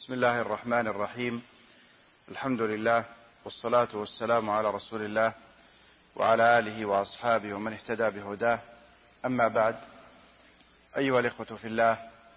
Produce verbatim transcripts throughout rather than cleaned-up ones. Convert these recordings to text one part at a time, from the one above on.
بسم الله الرحمن الرحيم. الحمد لله والصلاة والسلام على رسول الله وعلى آله وأصحابه ومن اهتدى بهداه. أما بعد، أيها الإخوة في الله،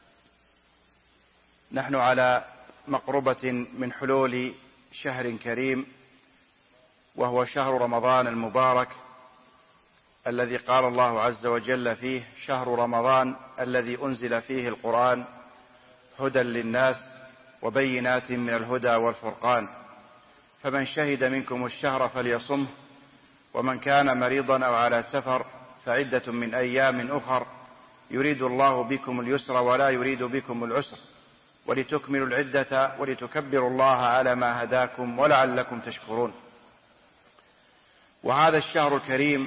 نحن على مقربة من حلول شهر كريم، وهو شهر رمضان المبارك الذي قال الله عز وجل فيه: شهر رمضان الذي أنزل فيه القرآن هدى للناس وبينات من الهدى والفرقان، فمن شهد منكم الشهر فليصمه، ومن كان مريضا أو على سفر فعدة من أيام أخر، يريد الله بكم اليسر ولا يريد بكم العسر، ولتكملوا العدة ولتكبروا الله على ما هداكم ولعلكم تشكرون. وهذا الشهر الكريم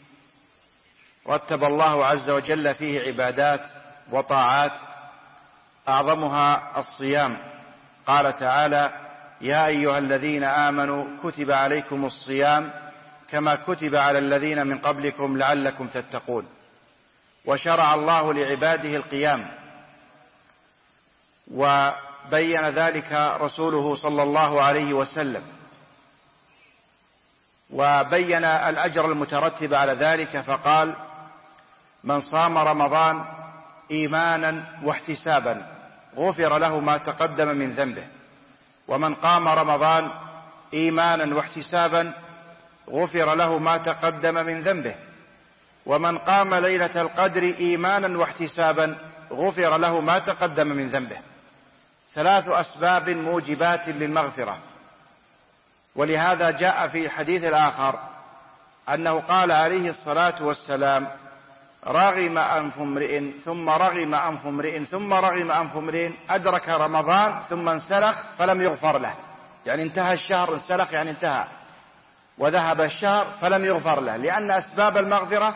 رتب الله عز وجل فيه عبادات وطاعات، أعظمها الصيام. قال تعالى: يا أيها الذين آمنوا كتب عليكم الصيام كما كتب على الذين من قبلكم لعلكم تتقون. وشرع الله لعباده القيام، وبين ذلك رسوله صلى الله عليه وسلم، وبين الأجر المترتب على ذلك، فقال: من صام رمضان إيمانا واحتسابا غفر له ما تقدم من ذنبه، ومن قام رمضان إيمانا واحتسابا غفر له ما تقدم من ذنبه، ومن قام ليلة القدر إيمانا واحتسابا غفر له ما تقدم من ذنبه. ثلاث أسباب موجبات للمغفرة. ولهذا جاء في الحديث الآخر أنه قال عليه الصلاة والسلام: رغم أنف امرئ ثم رغم أنف امرئ ثم رغم أنف امرئ أدرك رمضان ثم انسلخ فلم يغفر له. يعني انتهى الشهر، انسلخ يعني انتهى، وذهب الشهر فلم يغفر له، لأن أسباب المغفرة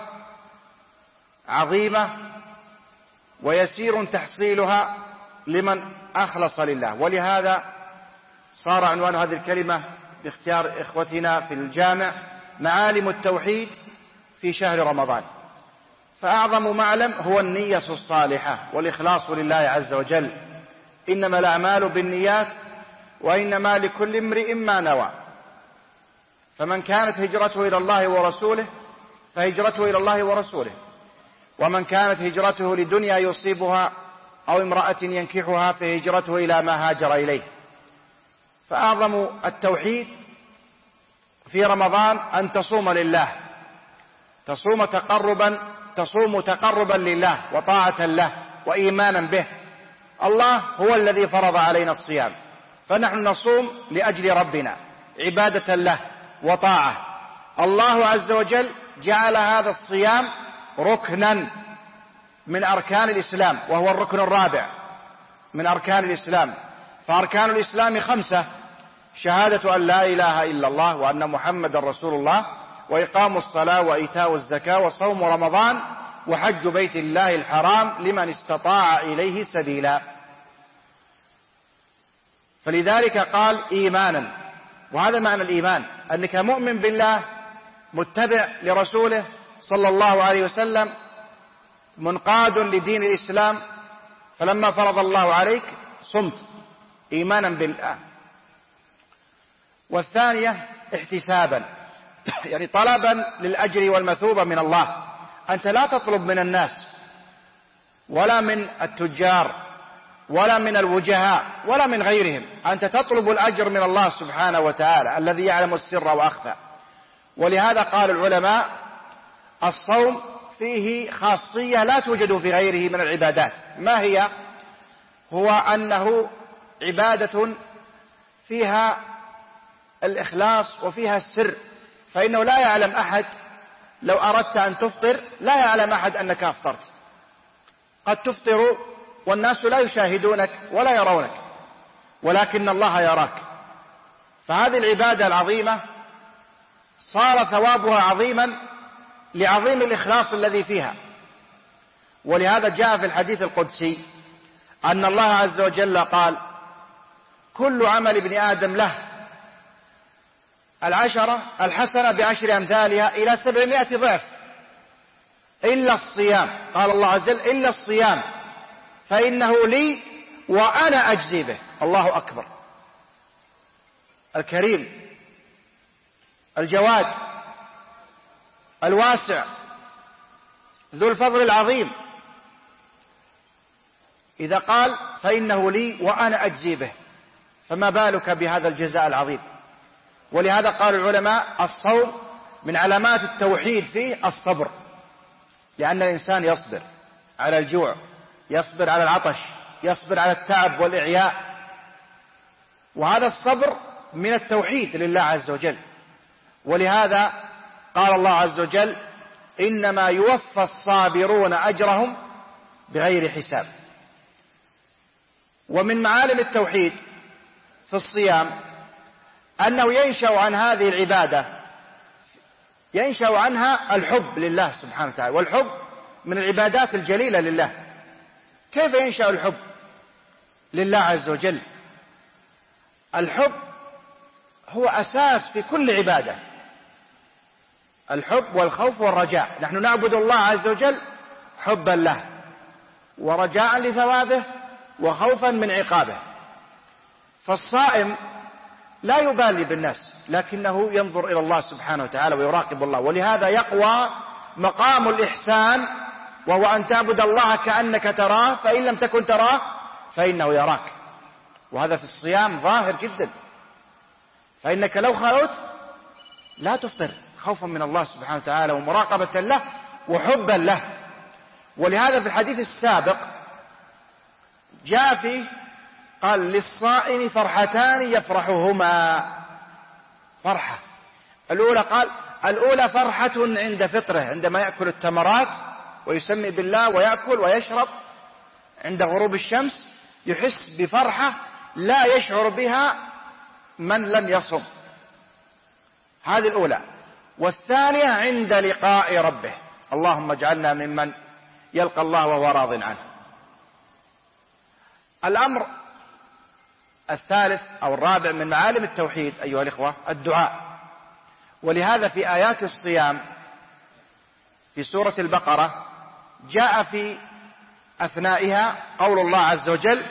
عظيمة ويسير تحصيلها لمن أخلص لله. ولهذا صار عنوان هذه الكلمة باختيار إخوتنا في الجامع: معالم التوحيد في شهر رمضان. فأعظم معلم هو النية الصالحة والإخلاص لله عز وجل. إنما الأعمال بالنيات وإنما لكل امرئ ما نوى. فمن كانت هجرته إلى الله ورسوله فهجرته إلى الله ورسوله، ومن كانت هجرته لدنيا يصيبها أو امرأة ينكحها فهجرته إلى ما هاجر إليه. فأعظم التوحيد في رمضان أن تصوم لله، تصوم تقربا تصوم تقربا لله وطاعة له وإيمانا به. الله هو الذي فرض علينا الصيام، فنحن نصوم لأجل ربنا عبادة له وطاعة. الله عز وجل جعل هذا الصيام ركنا من أركان الإسلام، وهو الركن الرابع من أركان الإسلام. فأركان الإسلام خمسة: شهادة أن لا إله إلا الله وأن محمد رسول الله، وإقام الصلاة وإيتاء الزكاة وصوم رمضان وحج بيت الله الحرام لمن استطاع إليه سبيلا. فلذلك قال إيمانا. وهذا معنى الإيمان، أنك مؤمن بالله متبع لرسوله صلى الله عليه وسلم منقاد لدين الإسلام، فلما فرض الله عليك صمت إيمانا بالله. والثانية احتسابا، يعني طلبا للأجر والمثوبة من الله. أنت لا تطلب من الناس ولا من التجار ولا من الوجهاء ولا من غيرهم، أنت تطلب الأجر من الله سبحانه وتعالى الذي يعلم السر وأخفى. ولهذا قال العلماء: الصوم فيه خاصية لا توجد في غيره من العبادات. ما هي؟ هو أنه عبادة فيها الإخلاص وفيها السر، فإنه لا يعلم أحد. لو أردت أن تفطر لا يعلم أحد أنك أفطرت. قد تفطر والناس لا يشاهدونك ولا يرونك، ولكن الله يراك. فهذه العبادة العظيمة صار ثوابها عظيما لعظيم الإخلاص الذي فيها. ولهذا جاء في الحديث القدسي أن الله عز وجل قال: كل عمل ابن آدم له العشرة الحسنة بعشر أمثالها إلى سبعمائة ضعف إلا الصيام. قال الله عز وجل: إلا الصيام فإنه لي وأنا أجزي به. الله أكبر. الكريم الجواد الواسع ذو الفضل العظيم إذا قال فإنه لي وأنا أجزي به، فما بالك بهذا الجزاء العظيم. ولهذا قال العلماء الصوم من علامات التوحيد فيه الصبر، لأن الإنسان يصبر على الجوع، يصبر على العطش، يصبر على التعب والإعياء، وهذا الصبر من التوحيد لله عز وجل. ولهذا قال الله عز وجل إنما يوفى الصابرون أجرهم بغير حساب. ومن معالم التوحيد في الصيام أنه ينشأ عن هذه العبادة ينشأ عنها الحب لله سبحانه وتعالى، والحب من العبادات الجليلة لله. كيف ينشأ الحب لله عز وجل؟ الحب هو أساس في كل عبادة، الحب والخوف والرجاء. نحن نعبد الله عز وجل حبا له ورجاء لثوابه وخوفا من عقابه. فالصائم لا يبالي بالناس، لكنه ينظر إلى الله سبحانه وتعالى ويراقب الله، ولهذا يقوى مقام الإحسان، وهو أن تعبد الله كأنك تراه، فإن لم تكن تراه فإنه يراك. وهذا في الصيام ظاهر جدا، فإنك لو خلوت لا تفطر خوفا من الله سبحانه وتعالى ومراقبة له وحبا له. ولهذا في الحديث السابق جاء فيه قال للصائم فرحتان يفرحهما. فرحة الأولى قال الأولى فرحة عند فطره، عندما يأكل التمرات ويسمي بالله ويأكل ويشرب عند غروب الشمس، يحس بفرحة لا يشعر بها من لم يصم. هذه الأولى. والثانية عند لقاء ربه، اللهم اجعلنا ممن يلقى الله وهو راض عنه. الأمر الثالث أو الرابع من معالم التوحيد أيها الإخوة الدعاء. ولهذا في آيات الصيام في سورة البقرة جاء في أثنائها قول الله عز وجل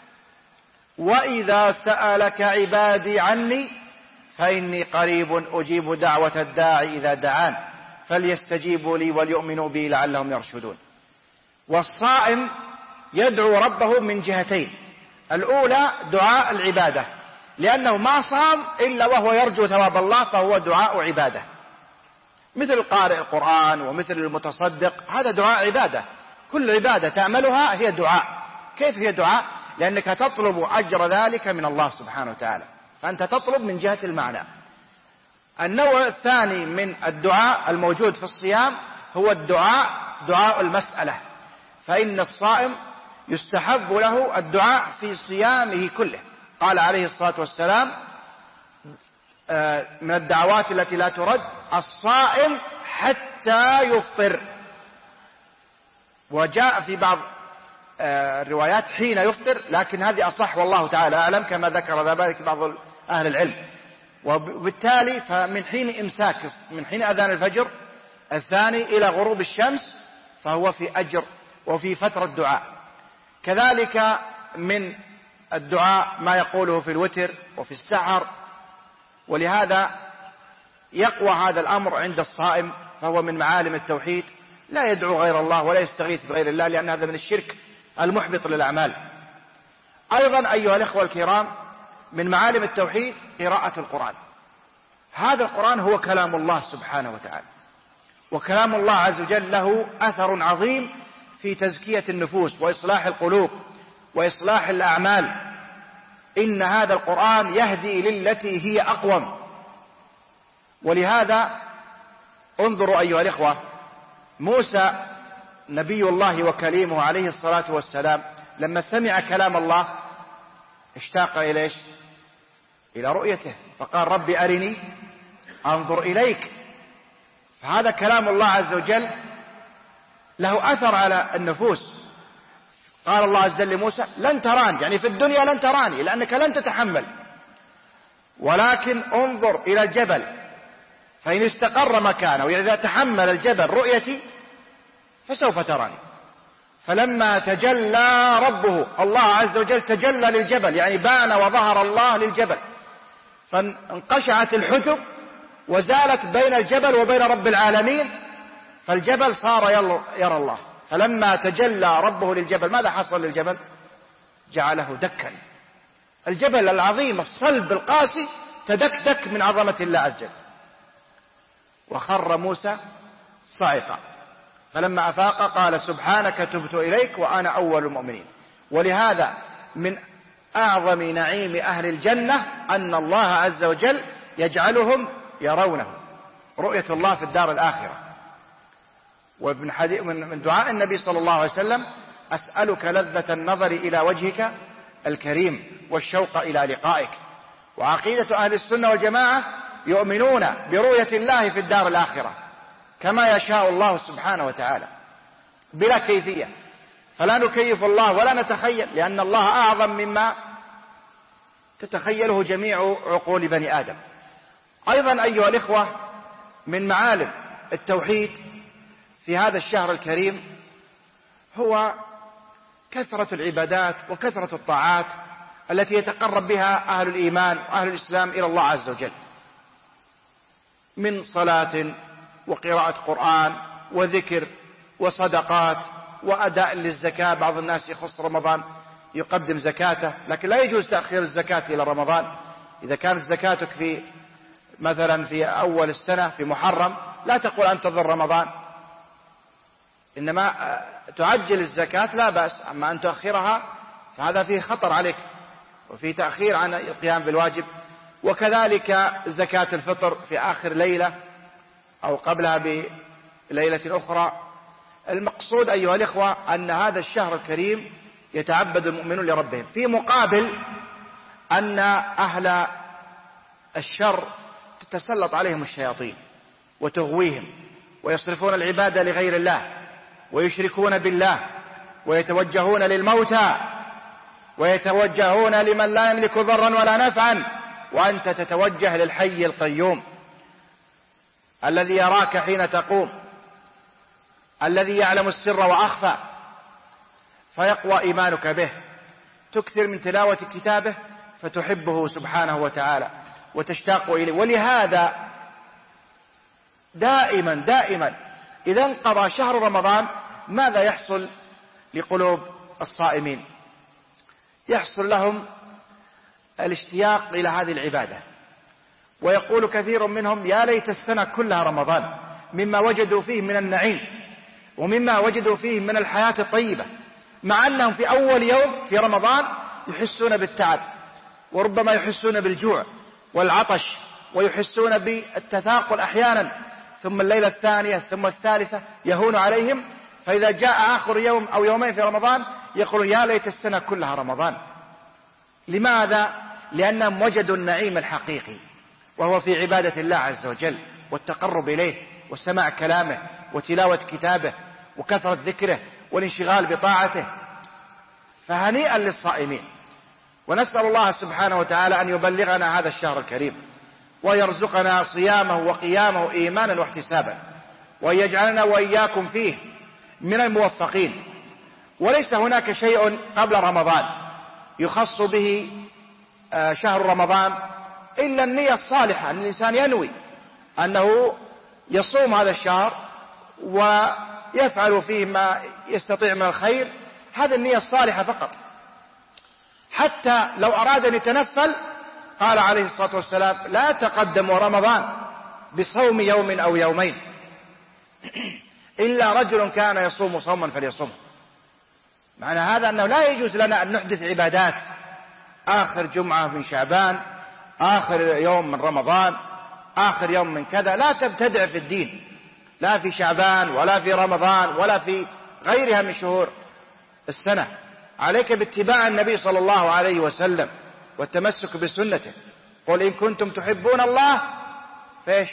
وإذا سألك عبادي عني فإني قريب أجيب دعوة الداعي إذا دعان فليستجيبوا لي وليؤمنوا بي لعلهم يرشدون. والصائم يدعو ربه من جهتين، الأولى دعاء العبادة، لأنه ما صام إلا وهو يرجو ثواب الله، فهو دعاء عبادة، مثل قارئ القرآن ومثل المتصدق، هذا دعاء عبادة. كل عبادة تعملها هي دعاء. كيف هي دعاء؟ لأنك تطلب أجر ذلك من الله سبحانه وتعالى، فأنت تطلب من جهة المعنى. النوع الثاني من الدعاء الموجود في الصيام هو الدعاء دعاء المسألة، فإن الصائم يستحب له الدعاء في صيامه كله. قال عليه الصلاة والسلام من الدعوات التي لا ترد الصائم حتى يفطر، وجاء في بعض الروايات حين يفطر، لكن هذه أصح والله تعالى أعلم، كما ذكر ذلك بعض أهل العلم. وبالتالي فمن حين إمساك من حين أذان الفجر الثاني إلى غروب الشمس فهو في أجر وفي فترة دعاء. كذلك من الدعاء ما يقوله في الوتر وفي السحر، ولهذا يقوى هذا الأمر عند الصائم، فهو من معالم التوحيد. لا يدعو غير الله ولا يستغيث بغير الله، لأن هذا من الشرك المحبط للأعمال. أيضا أيها الإخوة الكرام من معالم التوحيد قراءة القرآن. هذا القرآن هو كلام الله سبحانه وتعالى، وكلام الله عز وجل له أثر عظيم في تزكية النفوس وإصلاح القلوب وإصلاح الأعمال. إن هذا القرآن يهدي للتي هي أقوم. ولهذا انظروا أيها الإخوة، موسى نبي الله وكليمه عليه الصلاة والسلام لما سمع كلام الله اشتاق إلى إيش؟ إلى رؤيته، فقال رب أرني أنظر إليك. فهذا كلام الله عز وجل له أثر على النفوس. قال الله عز وجل لموسى لن تراني، يعني في الدنيا لن تراني لأنك لن تتحمل، ولكن انظر إلى الجبل فإن استقر مكانه، إذا تحمل الجبل رؤيتي فسوف تراني. فلما تجلى ربه، الله عز وجل تجلى للجبل، يعني بان وظهر الله للجبل، فانقشعت الحجب وزالت بين الجبل وبين رب العالمين، فالجبل صار يرى الله. فلما تجلى ربه للجبل ماذا حصل للجبل؟ جعله دكا. الجبل العظيم الصلب القاسي تدكدك من عظمة الله عز وجل. وخر موسى صعقا، فلما أفاق قال سبحانك تبت إليك وأنا أول المؤمنين. ولهذا من أعظم نعيم أهل الجنة أن الله عز وجل يجعلهم يرونه، رؤية الله في الدار الآخرة. ومن من دعاء النبي صلى الله عليه وسلم أسألك لذة النظر إلى وجهك الكريم والشوق إلى لقائك. وعقيدة أهل السنة والجماعة يؤمنون برؤية الله في الدار الآخرة كما يشاء الله سبحانه وتعالى بلا كيفية، فلا نكيف الله ولا نتخيل، لأن الله أعظم مما تتخيله جميع عقول بني آدم. أيضا أيها الإخوة، من معالم التوحيد في هذا الشهر الكريم هو كثرة العبادات وكثرة الطاعات التي يتقرب بها أهل الإيمان وأهل الإسلام إلى الله عز وجل، من صلاة وقراءة قرآن وذكر وصدقات وأداء للزكاة. بعض الناس يخص رمضان يقدم زكاته، لكن لا يجوز تأخير الزكاة إلى رمضان. إذا كانت زكاتك في مثلا في أول السنة في محرم لا تقول أنتظر رمضان، إنما تعجل الزكاة لا بأس. أما أن تؤخرها فهذا فيه خطر عليك وفيه تأخير عن القيام بالواجب. وكذلك زكاة الفطر في آخر ليلة أو قبلها بليلة أخرى. المقصود أيها الإخوة أن هذا الشهر الكريم يتعبد المؤمنون لربهم، في مقابل أن أهل الشر تتسلط عليهم الشياطين وتغويهم ويصرفون العبادة لغير الله ويشركون بالله ويتوجهون للموتى ويتوجهون لمن لا يملك ضرا ولا نفعا، وأنت تتوجه للحي القيوم الذي يراك حين تقوم، الذي يعلم السر وأخفى، فيقوى إيمانك به. تكثر من تلاوة كتابه فتحبه سبحانه وتعالى وتشتاق إليه. ولهذا دائما دائما إذا انقضى شهر رمضان ماذا يحصل لقلوب الصائمين؟ يحصل لهم الاشتياق إلى هذه العبادة، ويقول كثير منهم يا ليت السنة كلها رمضان، مما وجدوا فيه من النعيم ومما وجدوا فيه من الحياة الطيبة، مع أنهم في أول يوم في رمضان يحسون بالتعب وربما يحسون بالجوع والعطش ويحسون بالتثاقل أحيانا، ثم الليلة الثانية ثم الثالثة يهون عليهم، فإذا جاء آخر يوم أو يومين في رمضان يقولون يا ليت السنة كلها رمضان. لماذا؟ لأنهم وجدوا النعيم الحقيقي، وهو في عبادة الله عز وجل والتقرب إليه وسماع كلامه وتلاوة كتابه وكثرة ذكره والانشغال بطاعته. فهنيئا للصائمين، ونسأل الله سبحانه وتعالى أن يبلغنا هذا الشهر الكريم ويرزقنا صيامه وقيامه إيمانا واحتسابا، وأن يجعلنا وإياكم فيه من الموفقين. وليس هناك شيء قبل رمضان يخص به شهر رمضان إلا النية الصالحة، أن الإنسان ينوي أنه يصوم هذا الشهر ويفعل فيه ما يستطيع من الخير، هذا النية الصالحة فقط. حتى لو أراد أن يتنفل قال عليه الصلاة والسلام لا تقدموا رمضان بصوم يوم أو يومين إلا رجل كان يصوم صوما فليصوم. معنى هذا أنه لا يجوز لنا أن نحدث عبادات آخر جمعة من شعبان، آخر يوم من رمضان، آخر يوم من كذا. لا تبتدع في الدين، لا في شعبان ولا في رمضان ولا في غيرها من شهور السنة. عليك باتباع النبي صلى الله عليه وسلم والتمسك بسنته. قل إن كنتم تحبون الله فإيش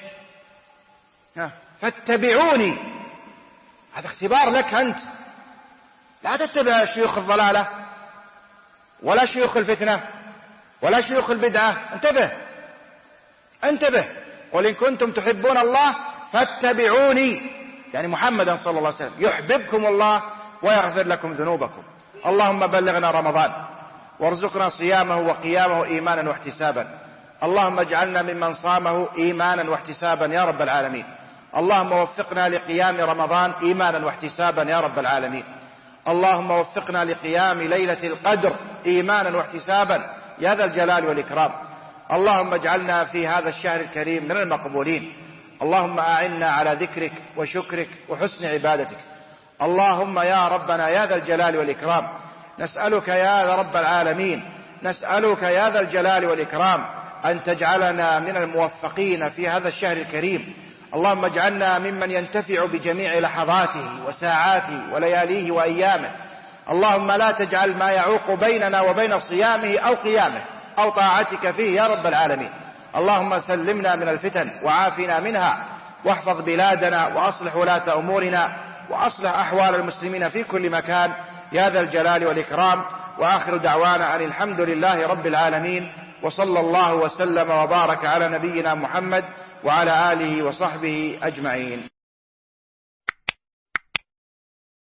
فاتبعوني. هذا اختبار لك أنت، لا تتبع شيوخ الضلالة ولا شيوخ الفتنة ولا شيوخ البدعة. انتبه انتبه. قل إن كنتم تحبون الله فاتبعوني، يعني محمدا صلى الله عليه وسلم، يحببكم الله ويغفر لكم ذنوبكم. اللهم بلغنا رمضان وارزقنا صيامه وقيامه إيمانا واحتسابا. اللهم اجعلنا ممن صامه إيمانا واحتسابا يا رب العالمين. اللهم وفقنا لقيام رمضان إيمانا واحتسابا يا رب العالمين. اللهم وفقنا لقيام ليلة القدر إيمانا واحتسابا يا ذا الجلال والإكرام. اللهم اجعلنا في هذا الشهر الكريم من المقبولين. اللهم أعنا على ذكرك وشكرك وحسن عبادتك. اللهم يا ربنا يا ذا الجلال والإكرام نسألك يا رب العالمين نسألك يا ذا الجلال والإكرام أن تجعلنا من الموفقين في هذا الشهر الكريم. اللهم اجعلنا ممن ينتفع بجميع لحظاته وساعاته ولياليه وأيامه. اللهم لا تجعل ما يعوق بيننا وبين صيامه أو قيامه أو طاعتك فيه يا رب العالمين. اللهم سلمنا من الفتن وعافنا منها، واحفظ بلادنا وأصلح ولاة أمورنا وأصلح أحوال المسلمين في كل مكان يا ذا الجلال والإكرام. وآخر دعوانا أن الحمد لله رب العالمين، وصلى الله وسلم وبارك على نبينا محمد وعلى آله وصحبه أجمعين.